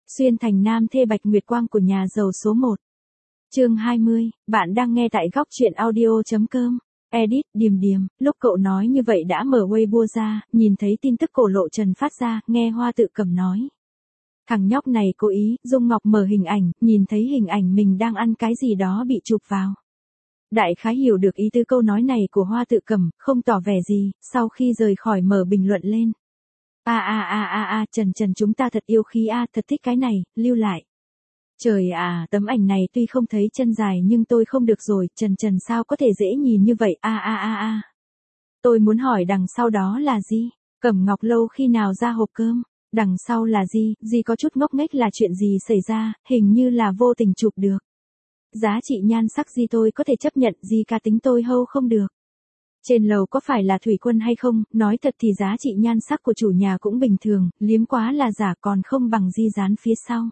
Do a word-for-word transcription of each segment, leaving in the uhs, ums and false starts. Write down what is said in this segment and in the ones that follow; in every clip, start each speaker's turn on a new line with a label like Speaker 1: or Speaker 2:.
Speaker 1: Xuyên thành nam thê Bạch Nguyệt Quang của nhà giàu số một. Chương hai mươi, bạn đang nghe tại góc truyện audio.com. Edit, Điềm Điềm, lúc cậu nói như vậy đã mở Weibo ra, nhìn thấy tin tức Cổ Lộ Trần phát ra, nghe Hoa Tự Cầm nói. Thằng nhóc này cố ý, Dung Ngọc mở hình ảnh, nhìn thấy hình ảnh mình đang ăn cái gì đó bị chụp vào. Đại khái hiểu được ý tứ câu nói này của Hoa Tự Cầm, không tỏ vẻ gì, sau khi rời khỏi mở bình luận lên. A a a a a, Trần Trần chúng ta thật yêu khí a, thật thích cái này, lưu lại. Trời à, tấm ảnh này tuy không thấy chân dài nhưng tôi không được rồi, Trần Trần sao có thể dễ nhìn như vậy, a a a a. Tôi muốn hỏi đằng sau đó là gì? Cẩm Ngọc Lâu khi nào ra hộp cơm? Đằng sau là gì? Gì có chút ngốc nghếch là chuyện gì xảy ra, hình như là vô tình chụp được. Giá trị nhan sắc gì tôi có thể chấp nhận, gì cá tính tôi hâu không được. Trên lầu có phải là Thủy Quân hay không, nói thật thì giá trị nhan sắc của chủ nhà cũng bình thường, liếm quá là giả còn không bằng Di dán phía sau.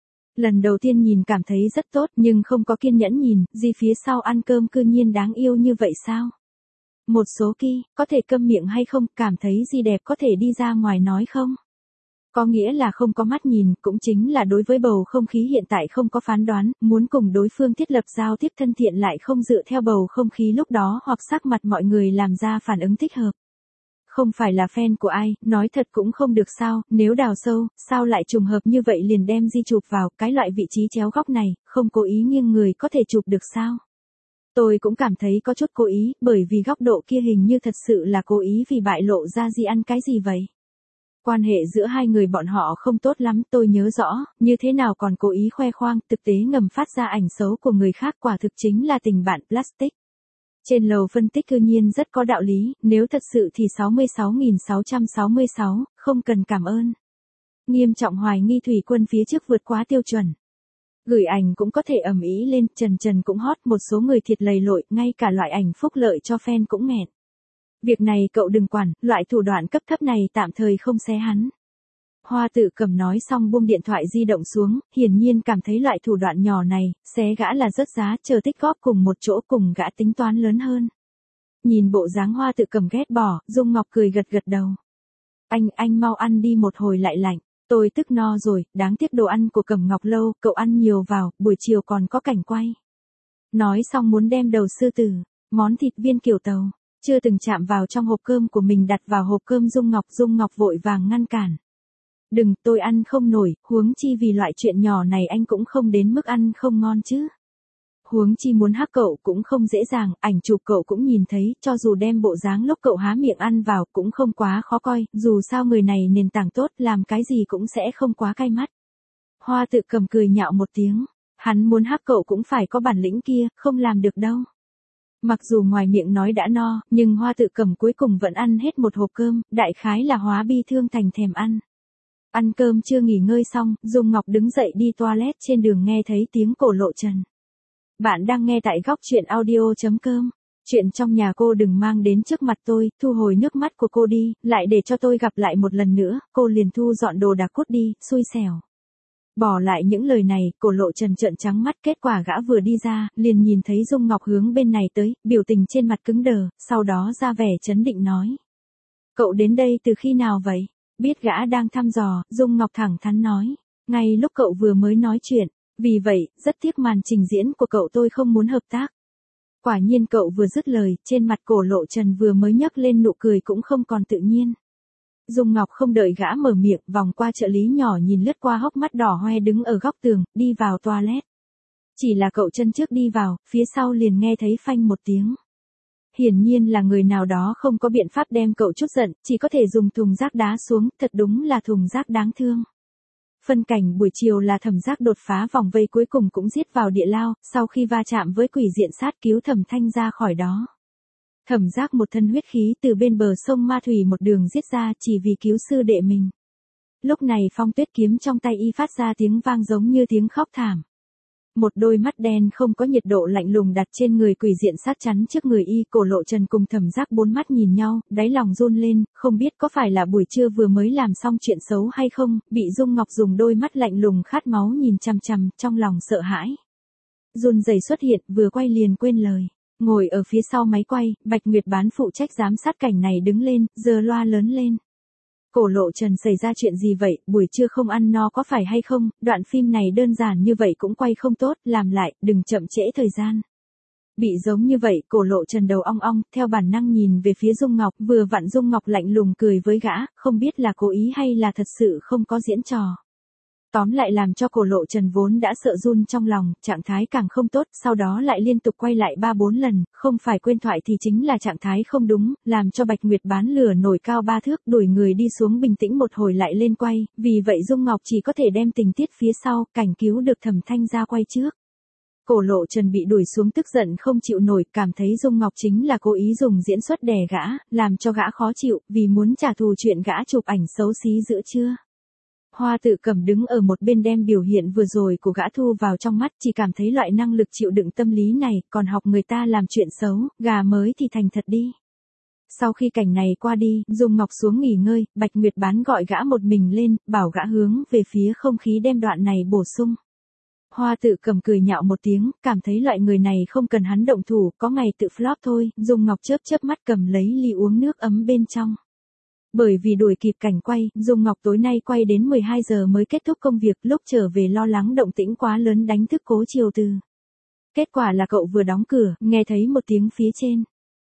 Speaker 1: Lần đầu tiên nhìn cảm thấy rất tốt nhưng không có kiên nhẫn nhìn, Di phía sau ăn cơm cư nhiên đáng yêu như vậy sao? Một số kỳ, có thể câm miệng hay không, cảm thấy Di đẹp có thể đi ra ngoài nói không? Có nghĩa là không có mắt nhìn, cũng chính là đối với bầu không khí hiện tại không có phán đoán, muốn cùng đối phương thiết lập giao tiếp thân thiện lại không dựa theo bầu không khí lúc đó hoặc sắc mặt mọi người làm ra phản ứng thích hợp. Không phải là fan của ai, nói thật cũng không được sao, nếu đào sâu, sao lại trùng hợp như vậy liền đem Di chụp vào, cái loại vị trí chéo góc này, không cố ý nghiêng người có thể chụp được sao? Tôi cũng cảm thấy có chút cố ý, bởi vì góc độ kia hình như thật sự là cố ý vì bại lộ ra Di ăn cái gì vậy? Quan hệ giữa hai người bọn họ không tốt lắm, tôi nhớ rõ, như thế nào còn cố ý khoe khoang, thực tế ngầm phát ra ảnh xấu của người khác quả thực chính là tình bạn plastic. Trên lầu phân tích cư nhiên rất có đạo lý, nếu thật sự thì sáu mươi sáu nghìn sáu trăm sáu mươi sáu, không cần cảm ơn. Nghiêm trọng hoài nghi Thủy Quân phía trước vượt quá tiêu chuẩn. Gửi ảnh cũng có thể ầm ĩ lên, Trần Trần cũng hot, một số người thiệt lầy lội, ngay cả loại ảnh phúc lợi cho fan cũng nghẹn. Việc này cậu đừng quản, loại thủ đoạn cấp thấp này tạm thời không xé hắn. Hoa Tự Cầm nói xong buông điện thoại di động xuống, hiển nhiên cảm thấy loại thủ đoạn nhỏ này, xé gã là rớt giá, chờ tích góp cùng một chỗ cùng gã tính toán lớn hơn. Nhìn bộ dáng Hoa Tự Cầm ghét bỏ, Dung Ngọc cười gật gật đầu. Anh, anh mau ăn đi một hồi lại lạnh, tôi tức no rồi, đáng tiếc đồ ăn của Cẩm Ngọc Lâu, cậu ăn nhiều vào, buổi chiều còn có cảnh quay. Nói xong muốn đem đầu sư tử, món thịt viên kiểu tàu, chưa từng chạm vào trong hộp cơm của mình đặt vào hộp cơm Dung Ngọc, Dung Ngọc vội vàng ngăn cản. Đừng, tôi ăn không nổi, huống chi vì loại chuyện nhỏ này anh cũng không đến mức ăn không ngon chứ. Huống chi muốn hắc cậu cũng không dễ dàng, ảnh chụp cậu cũng nhìn thấy, cho dù đem bộ dáng lúc cậu há miệng ăn vào cũng không quá khó coi, dù sao người này nền tảng tốt, làm cái gì cũng sẽ không quá cay mắt. Hoa Tự Cầm cười nhạo một tiếng, hắn muốn hắc cậu cũng phải có bản lĩnh kia, không làm được đâu. Mặc dù ngoài miệng nói đã no, nhưng Hoa Tự Cầm cuối cùng vẫn ăn hết một hộp cơm, đại khái là hóa bi thương thành thèm ăn. Ăn cơm chưa nghỉ ngơi xong, Dung Ngọc đứng dậy đi toilet, trên đường nghe thấy tiếng Cổ Lộ Trần. Bạn đang nghe tại góc truyện audio.com. Chuyện trong nhà cô đừng mang đến trước mặt tôi, thu hồi nước mắt của cô đi, lại để cho tôi gặp lại một lần nữa, cô liền thu dọn đồ đạc cút đi, xui xẻo. Bỏ lại những lời này, Cổ Lộ Trần trợn trắng mắt, kết quả gã vừa đi ra, liền nhìn thấy Dung Ngọc hướng bên này tới, biểu tình trên mặt cứng đờ, sau đó ra vẻ trấn định nói. Cậu đến đây từ khi nào vậy? Biết gã đang thăm dò, Dung Ngọc thẳng thắn nói. Ngay lúc cậu vừa mới nói chuyện, vì vậy, rất tiếc màn trình diễn của cậu tôi không muốn hợp tác. Quả nhiên cậu vừa dứt lời, trên mặt Cổ Lộ Trần vừa mới nhấc lên nụ cười cũng không còn tự nhiên. Dung Ngọc không đợi gã mở miệng, vòng qua trợ lý nhỏ nhìn lướt qua hốc mắt đỏ hoe đứng ở góc tường, đi vào toilet. Chỉ là cậu chân trước đi vào, phía sau liền nghe thấy phanh một tiếng. Hiển nhiên là người nào đó không có biện pháp đem cậu chút giận, chỉ có thể dùng thùng rác đá xuống, thật đúng là thùng rác đáng thương. Phân cảnh buổi chiều là Thẩm Giác đột phá vòng vây cuối cùng cũng giết vào địa lao, sau khi va chạm với quỷ diện sát cứu Thẩm Thanh ra khỏi đó. Thẩm Giác một thân huyết khí từ bên bờ sông Ma Thủy một đường giết ra chỉ vì cứu sư đệ mình. Lúc này phong tuyết kiếm trong tay y phát ra tiếng vang giống như tiếng khóc thảm. Một đôi mắt đen không có nhiệt độ lạnh lùng đặt trên người quỷ diện sát chắn trước người y, Cổ Lộ Trần cùng Thẩm Giác bốn mắt nhìn nhau, đáy lòng run lên, không biết có phải là buổi trưa vừa mới làm xong chuyện xấu hay không, bị Dung Ngọc dùng đôi mắt lạnh lùng khát máu nhìn chằm chằm, trong lòng sợ hãi. Run rẩy xuất hiện, vừa quay liền quên lời. Ngồi ở phía sau máy quay, Bạch Nguyệt Bán phụ trách giám sát cảnh này đứng lên, giơ loa lớn lên. Cổ Lộ Trần xảy ra chuyện gì vậy, buổi trưa không ăn no có phải hay không, đoạn phim này đơn giản như vậy cũng quay không tốt, làm lại, đừng chậm trễ thời gian. Bị giống như vậy, Cổ Lộ Trần đầu ong ong, theo bản năng nhìn về phía Dung Ngọc, vừa vặn Dung Ngọc lạnh lùng cười với gã, không biết là cố ý hay là thật sự không có diễn trò. Tóm lại làm cho Cổ Lộ Trần vốn đã sợ run trong lòng, trạng thái càng không tốt, sau đó lại liên tục quay lại ba bốn lần, không phải quên thoại thì chính là trạng thái không đúng, làm cho Bạch Nguyệt bán lửa nổi cao ba thước, đuổi người đi xuống bình tĩnh một hồi lại lên quay, vì vậy Dung Ngọc chỉ có thể đem tình tiết phía sau, cảnh cứu được Thẩm Thanh ra quay trước. Cổ Lộ Trần bị đuổi xuống tức giận không chịu nổi, cảm thấy Dung Ngọc chính là cố ý dùng diễn xuất đè gã, làm cho gã khó chịu, vì muốn trả thù chuyện gã chụp ảnh xấu xí giữa trưa. Hoa Tự Cầm đứng ở một bên đem biểu hiện vừa rồi của gã thu vào trong mắt, chỉ cảm thấy loại năng lực chịu đựng tâm lý này, còn học người ta làm chuyện xấu, gà mới thì thành thật đi. Sau khi cảnh này qua đi, Dung Ngọc xuống nghỉ ngơi, Bạch Nguyệt bán gọi gã một mình lên, bảo gã hướng về phía không khí đem đoạn này bổ sung. Hoa Tự Cầm cười nhạo một tiếng, cảm thấy loại người này không cần hắn động thủ, có ngày tự flop thôi, Dung Ngọc chớp chớp mắt cầm lấy ly uống nước ấm bên trong. Bởi vì đuổi kịp cảnh quay, Dung Ngọc tối nay quay đến mười hai giờ mới kết thúc công việc, lúc trở về lo lắng động tĩnh quá lớn đánh thức Cố Triều Từ. Kết quả là cậu vừa đóng cửa, nghe thấy một tiếng phía trên.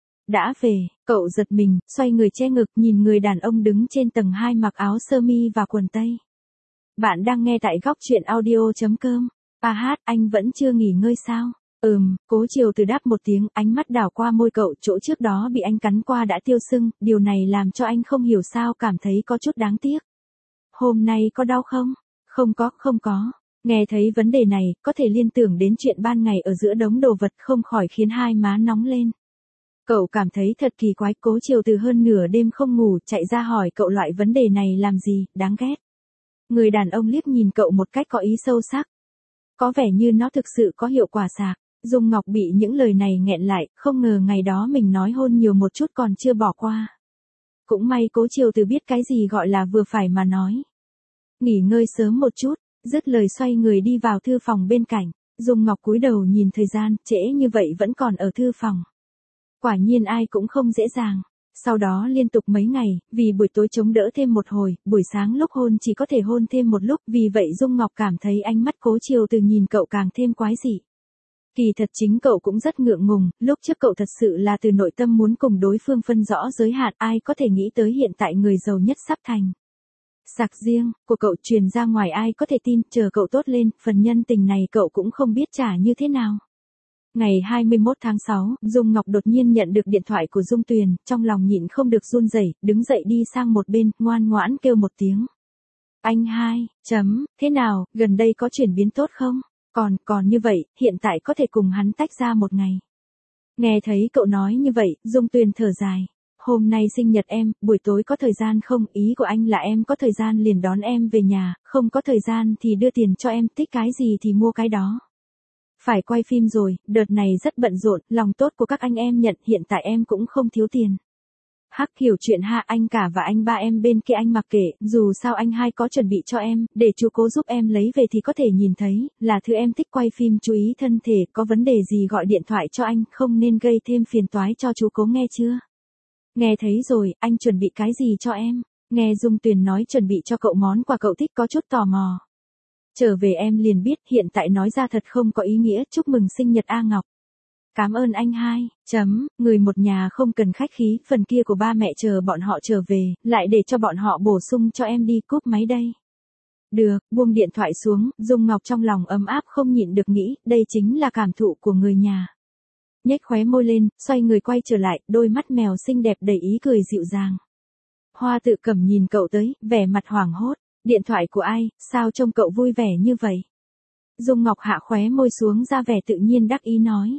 Speaker 1: Đã về, cậu giật mình, xoay người che ngực nhìn người đàn ông đứng trên tầng hai mặc áo sơ mi và quần tây. Bạn đang nghe tại góc truyện audio chấm com. À hát, anh vẫn chưa nghỉ ngơi sao? Ừm, Cố Triều Từ đáp một tiếng, ánh mắt đảo qua môi cậu, chỗ trước đó bị anh cắn qua đã tiêu sưng, điều này làm cho anh không hiểu sao cảm thấy có chút đáng tiếc. Hôm nay có đau không? Không có, không có. Nghe thấy vấn đề này, có thể liên tưởng đến chuyện ban ngày ở giữa đống đồ vật không khỏi khiến hai má nóng lên. Cậu cảm thấy thật kỳ quái, Cố Triều Từ hơn nửa đêm không ngủ, chạy ra hỏi cậu loại vấn đề này làm gì, đáng ghét. Người đàn ông liếc nhìn cậu một cách có ý sâu sắc. Có vẻ như nó thực sự có hiệu quả sạc. Dung Ngọc bị những lời này nghẹn lại, không ngờ ngày đó mình nói hôn nhiều một chút còn chưa bỏ qua. Cũng may Cố Triều Từ biết cái gì gọi là vừa phải mà nói. Nghỉ ngơi sớm một chút, dứt lời xoay người đi vào thư phòng bên cạnh. Dung Ngọc cúi đầu nhìn thời gian, trễ như vậy vẫn còn ở thư phòng. Quả nhiên ai cũng không dễ dàng. Sau đó liên tục mấy ngày, vì buổi tối chống đỡ thêm một hồi, buổi sáng lúc hôn chỉ có thể hôn thêm một lúc, vì vậy Dung Ngọc cảm thấy ánh mắt Cố Triều Từ nhìn cậu càng thêm quái dị. Kỳ thật chính cậu cũng rất ngượng ngùng, lúc trước cậu thật sự là từ nội tâm muốn cùng đối phương phân rõ giới hạn, ai có thể nghĩ tới hiện tại người giàu nhất sắp thành. Sạc riêng, của cậu truyền ra ngoài ai có thể tin, chờ cậu tốt lên, phần nhân tình này cậu cũng không biết trả như thế nào. Ngày hai mươi mốt tháng sáu, Dung Ngọc đột nhiên nhận được điện thoại của Dung Tuyền, trong lòng nhịn không được run rẩy, đứng dậy đi sang một bên, ngoan ngoãn kêu một tiếng. Anh hai, chấm, thế nào, gần đây có chuyển biến tốt không? Còn, còn như vậy, hiện tại có thể cùng hắn tách ra một ngày. Nghe thấy cậu nói như vậy, Dung Tuyền thở dài. Hôm nay sinh nhật em, buổi tối có thời gian không? Ý của anh là em có thời gian liền đón em về nhà, không có thời gian thì đưa tiền cho em, thích cái gì thì mua cái đó. Phải quay phim rồi, đợt này rất bận rộn, lòng tốt của các anh em nhận, hiện tại em cũng không thiếu tiền. Hắc hiểu chuyện ha, anh cả và anh ba em bên kia anh mặc kệ, dù sao anh hai có chuẩn bị cho em, để chú Cố giúp em lấy về thì có thể nhìn thấy, là thứ em thích quay phim, chú ý thân thể, có vấn đề gì gọi điện thoại cho anh, không nên gây thêm phiền toái cho chú Cố nghe chưa? Nghe thấy rồi, anh chuẩn bị cái gì cho em? Nghe Dung Tuyền nói chuẩn bị cho cậu món quà cậu thích có chút tò mò. Trở về em liền biết, hiện tại nói ra thật không có ý nghĩa, chúc mừng sinh nhật A Ngọc. Cảm ơn anh hai, chấm, người một nhà không cần khách khí, phần kia của ba mẹ chờ bọn họ trở về, lại để cho bọn họ bổ sung cho em đi, cúp máy đây. Được, buông điện thoại xuống, Dung Ngọc trong lòng ấm áp không nhịn được nghĩ, đây chính là cảm thụ của người nhà. Nhếch khóe môi lên, xoay người quay trở lại, đôi mắt mèo xinh đẹp đầy ý cười dịu dàng. Hoa Tự Cầm nhìn cậu tới, vẻ mặt hoảng hốt, điện thoại của ai, sao trông cậu vui vẻ như vậy? Dung Ngọc hạ khóe môi xuống ra vẻ tự nhiên đắc ý nói.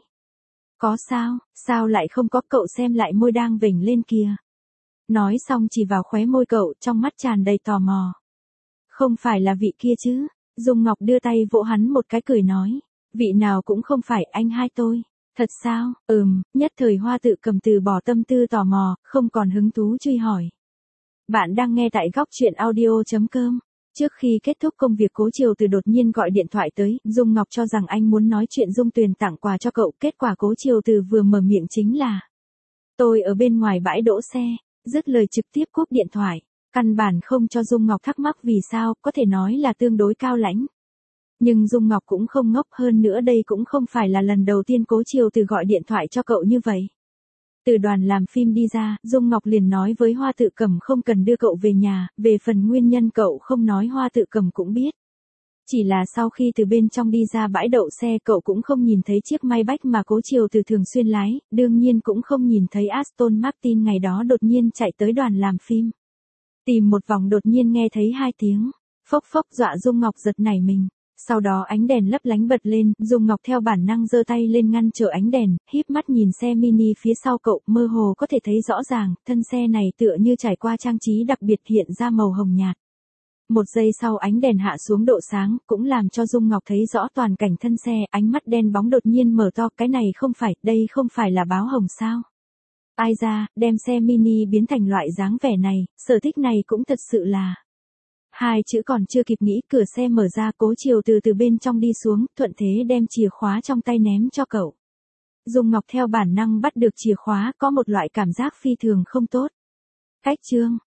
Speaker 1: Có sao, sao lại không có, cậu xem lại môi đang vểnh lên kìa. Nói xong chỉ vào khóe môi cậu, trong mắt tràn đầy tò mò. Không phải là vị kia chứ? Dung Ngọc đưa tay vỗ hắn một cái cười nói. Vị nào cũng không phải, anh hai tôi. Thật sao? Ừm, nhất thời Hoa Tự Cầm từ bỏ tâm tư tò mò, không còn hứng thú truy hỏi. Bạn đang nghe tại góc truyện audio chấm com. Trước khi kết thúc công việc Cố Triều Từ đột nhiên gọi điện thoại tới, Dung Ngọc cho rằng anh muốn nói chuyện Dung Tuyền tặng quà cho cậu, kết quả Cố Triều Từ vừa mở miệng chính là. Tôi ở bên ngoài bãi đỗ xe, dứt lời trực tiếp cúp điện thoại. Căn bản không cho Dung Ngọc thắc mắc vì sao, có thể nói là tương đối cao lãnh. Nhưng Dung Ngọc cũng không ngốc, hơn nữa đây cũng không phải là lần đầu tiên Cố Triều Từ gọi điện thoại cho cậu như vậy. Từ đoàn làm phim đi ra, Dung Ngọc liền nói với Hoa Tự Cẩm không cần đưa cậu về nhà, về phần nguyên nhân cậu không nói Hoa Tự Cẩm cũng biết. Chỉ là sau khi từ bên trong đi ra bãi đậu xe cậu cũng không nhìn thấy chiếc Maybach mà Cố Triều Từ thường xuyên lái, đương nhiên cũng không nhìn thấy Aston Martin ngày đó đột nhiên chạy tới đoàn làm phim. Tìm một vòng đột nhiên nghe thấy hai tiếng, phốc phốc dọa Dung Ngọc giật nảy mình. Sau đó ánh đèn lấp lánh bật lên, Dung Ngọc theo bản năng giơ tay lên ngăn trở ánh đèn, híp mắt nhìn xe mini phía sau cậu, mơ hồ có thể thấy rõ ràng, thân xe này tựa như trải qua trang trí đặc biệt hiện ra màu hồng nhạt. Một giây sau ánh đèn hạ xuống độ sáng, cũng làm cho Dung Ngọc thấy rõ toàn cảnh thân xe, ánh mắt đen bóng đột nhiên mở to, cái này không phải, đây không phải là báo hồng sao? Ai ra, đem xe mini biến thành loại dáng vẻ này, sở thích này cũng thật sự là... Hai chữ còn chưa kịp nghĩ, cửa xe mở ra, Cố Triều Từ từ bên trong đi xuống, thuận thế đem chìa khóa trong tay ném cho cậu. Dung Ngọc theo bản năng bắt được chìa khóa, có một loại cảm giác phi thường không tốt. Cách chương